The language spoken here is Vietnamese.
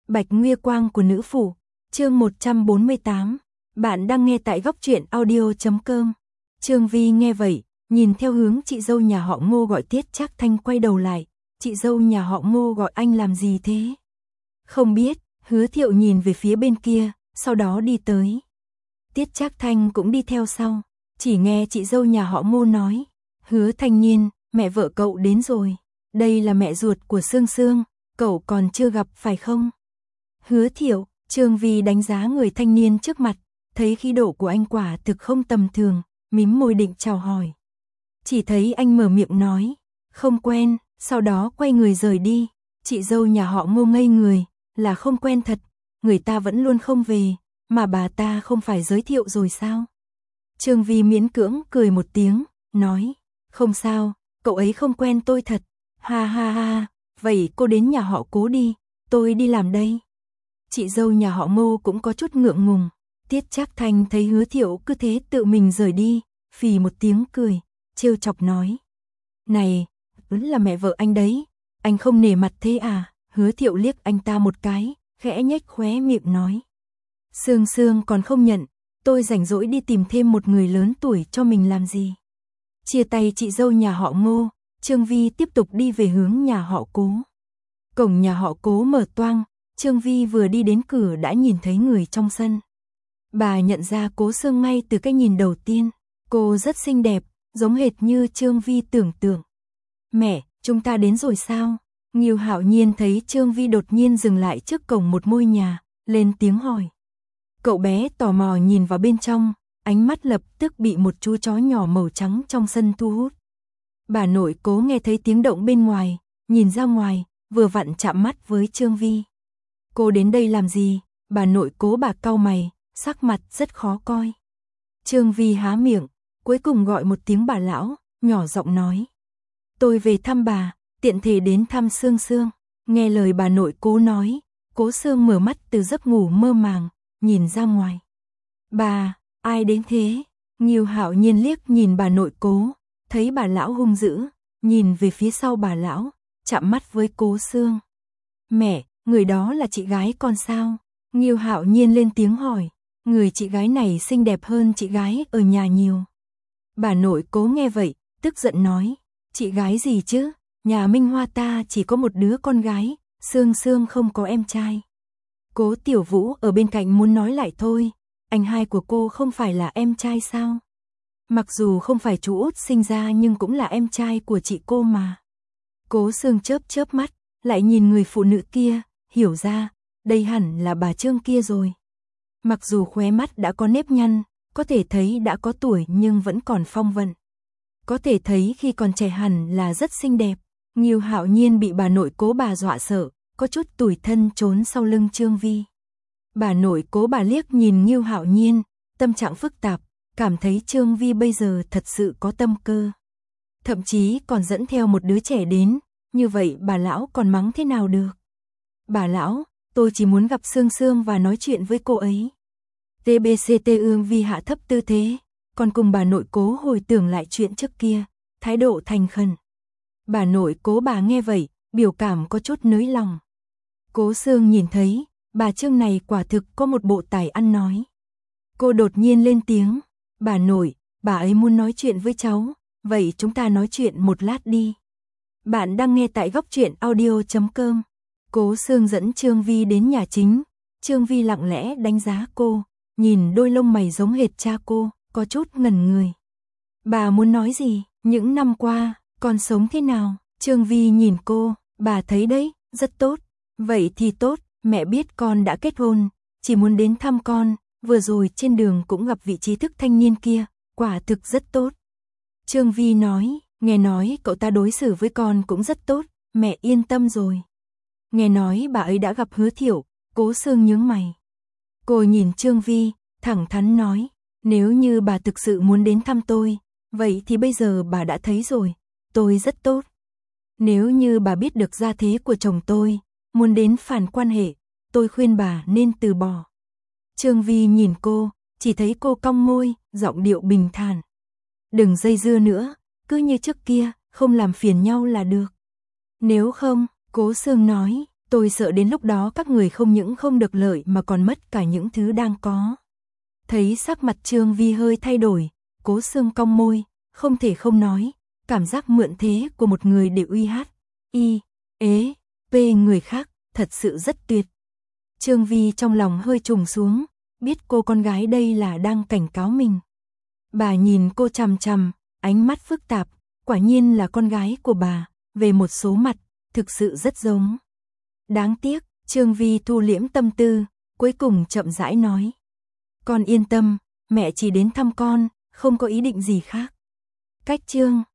Bạch Nguy Quang của nữ phủ, chương 148. Bạn đang nghe tại góc truyện audio.com. Trương Vi nghe vậy, nhìn theo hướng chị dâu nhà họ Ngô gọi Tiết Trác Thanh quay đầu lại. Chị dâu nhà họ Ngô gọi anh làm gì thế? Không biết, Hứa Thiệu nhìn về phía bên kia, sau đó đi tới. Tiết Trác Thanh cũng đi theo sau, chỉ nghe chị dâu nhà họ Ngô nói. Hứa Thanh Nhiên, mẹ vợ cậu đến rồi. Đây là mẹ ruột của Sương Sương, cậu còn chưa gặp phải không? Hứa Thiệu, Trương Vi đánh giá người thanh niên trước mặt, thấy khí độ của anh quả thực không tầm thường, mím môi định chào hỏi. Chỉ thấy anh mở miệng nói, không quen, sau đó quay người rời đi. Chị dâu nhà họ Ngô ngây người, là không quen thật, người ta vẫn luôn không về, mà bà ta không phải giới thiệu rồi sao? Trương Vi miễn cưỡng cười một tiếng, nói, không sao, cậu ấy không quen tôi thật, ha ha ha, vậy cô đến nhà họ Cố đi, tôi đi làm đây. Chị dâu nhà họ Ngô cũng có chút ngượng ngùng. Tiết Trác Thanh thấy Hứa Thiệu cứ thế tự mình rời đi, phì một tiếng cười, trêu chọc nói. Này, vẫn là mẹ vợ anh đấy, anh không nể mặt thế à? Hứa Thiệu liếc anh ta một cái, khẽ nhếch khóe miệng nói. Sương Sương còn không nhận, tôi rảnh rỗi đi tìm thêm một người lớn tuổi cho mình làm gì? Chia tay chị dâu nhà họ Ngô, Trương Vi tiếp tục đi về hướng nhà họ Cố. Cổng nhà họ Cố mở toang, Trương Vi vừa đi đến cửa đã nhìn thấy người trong sân. Bà nhận ra Cố Sương ngay từ cái nhìn đầu tiên, cô rất xinh đẹp, giống hệt như Trương Vi tưởng tượng. Mẹ, chúng ta đến rồi sao? Ngưu Hạo Nhiên thấy Trương Vi đột nhiên dừng lại trước cổng một ngôi nhà, lên tiếng hỏi. Cậu bé tò mò nhìn vào bên trong, ánh mắt lập tức bị một chú chó nhỏ màu trắng trong sân thu hút. Bà nội Cố nghe thấy tiếng động bên ngoài, nhìn ra ngoài, vừa vặn chạm mắt với Trương Vi. Cô đến đây làm gì? Bà nội Cố bà cau mày, sắc mặt rất khó coi. Trương Vi há miệng, cuối cùng gọi một tiếng bà lão, nhỏ giọng nói. Tôi về thăm bà, tiện thể đến thăm Sương Sương. Nghe lời bà nội Cố nói, Cố Sương mở mắt từ giấc ngủ mơ màng, nhìn ra ngoài. Bà, ai đến thế? Ngưu Hạo Nhiên liếc nhìn bà nội Cố, thấy bà lão hung dữ, nhìn về phía sau bà lão, chạm mắt với Cố Sương. Mẹ, người đó là chị gái con sao? Ngưu Hạo Nhiên lên tiếng hỏi, người chị gái này xinh đẹp hơn chị gái ở nhà nhiều. Bà nội Cố nghe vậy, tức giận nói, chị gái gì chứ? Nhà Minh Hoa ta chỉ có một đứa con gái, Sương Sương không có em trai. Cố Tiểu Vũ ở bên cạnh muốn nói lại thôi, anh hai của cô không phải là em trai sao? Mặc dù không phải chú út sinh ra nhưng cũng là em trai của chị cô mà. Cố Sương chớp chớp mắt, lại nhìn người phụ nữ kia, hiểu ra, đây hẳn là bà Trương kia rồi. Mặc dù khóe mắt đã có nếp nhăn, có thể thấy đã có tuổi nhưng vẫn còn phong vận. Có thể thấy khi còn trẻ hẳn là rất xinh đẹp. Ngưu Hạo Nhiên bị bà nội Cố bà dọa sợ, có chút tủi thân trốn sau lưng Trương Vi. Bà nội Cố bà liếc nhìn Ngưu Hạo Nhiên, tâm trạng phức tạp, cảm thấy Trương Vi bây giờ thật sự có tâm cơ. Thậm chí còn dẫn theo một đứa trẻ đến, như vậy bà lão còn mắng thế nào được? Bà lão, tôi chỉ muốn gặp Sương Sương và nói chuyện với cô ấy. TBCT Ương Vi hạ thấp tư thế, còn cùng bà nội Cố hồi tưởng lại chuyện trước kia, thái độ thành khẩn. Bà nội Cố bà nghe vậy, biểu cảm có chút nới lòng. Cố Sương nhìn thấy, bà Trương này quả thực có một bộ tài ăn nói. Cô đột nhiên lên tiếng, bà nội, bà ấy muốn nói chuyện với cháu, vậy chúng ta nói chuyện một lát đi. Bạn đang nghe tại góc truyện audio.com. Cố Sương dẫn Trương Vi đến nhà chính, Trương Vi lặng lẽ đánh giá cô, nhìn đôi lông mày giống hệt cha cô, có chút ngẩn người. Bà muốn nói gì? Những năm qua, con sống thế nào? Trương Vi nhìn cô, bà thấy đấy, rất tốt. Vậy thì tốt, mẹ biết con đã kết hôn, chỉ muốn đến thăm con, vừa rồi trên đường cũng gặp vị trí thức thanh niên kia, quả thực rất tốt. Trương Vi nói, nghe nói cậu ta đối xử với con cũng rất tốt, mẹ yên tâm rồi. Nghe nói bà ấy đã gặp Hứa Thiệu, Cố Sương nhướng mày. Cô nhìn Trương Vi, thẳng thắn nói, nếu như bà thực sự muốn đến thăm tôi, vậy thì bây giờ bà đã thấy rồi, tôi rất tốt. Nếu như bà biết được gia thế của chồng tôi, muốn đến phản quan hệ, tôi khuyên bà nên từ bỏ. Trương Vi nhìn cô, chỉ thấy cô cong môi, giọng điệu bình thản. Đừng dây dưa nữa, cứ như trước kia, không làm phiền nhau là được. Nếu không, Cố Sương nói, Tôi sợ đến lúc đó các người không những không được lợi mà còn mất cả những thứ đang có. Thấy sắc mặt Trương Vi hơi thay đổi, Cố Sương cong môi, không thể không nói, cảm giác mượn thế của một người để uy hát, người khác, thật sự rất tuyệt. Trương Vi trong lòng hơi trùng xuống, biết cô con gái đây là đang cảnh cáo mình. Bà nhìn cô chằm chằm, ánh mắt phức tạp, quả nhiên là con gái của bà, về một số mặt, thực sự rất giống. Đáng tiếc, Trương Vi thu liễm tâm tư, cuối cùng chậm rãi nói. Con yên tâm, mẹ chỉ đến thăm con, không có ý định gì khác. Cách Trương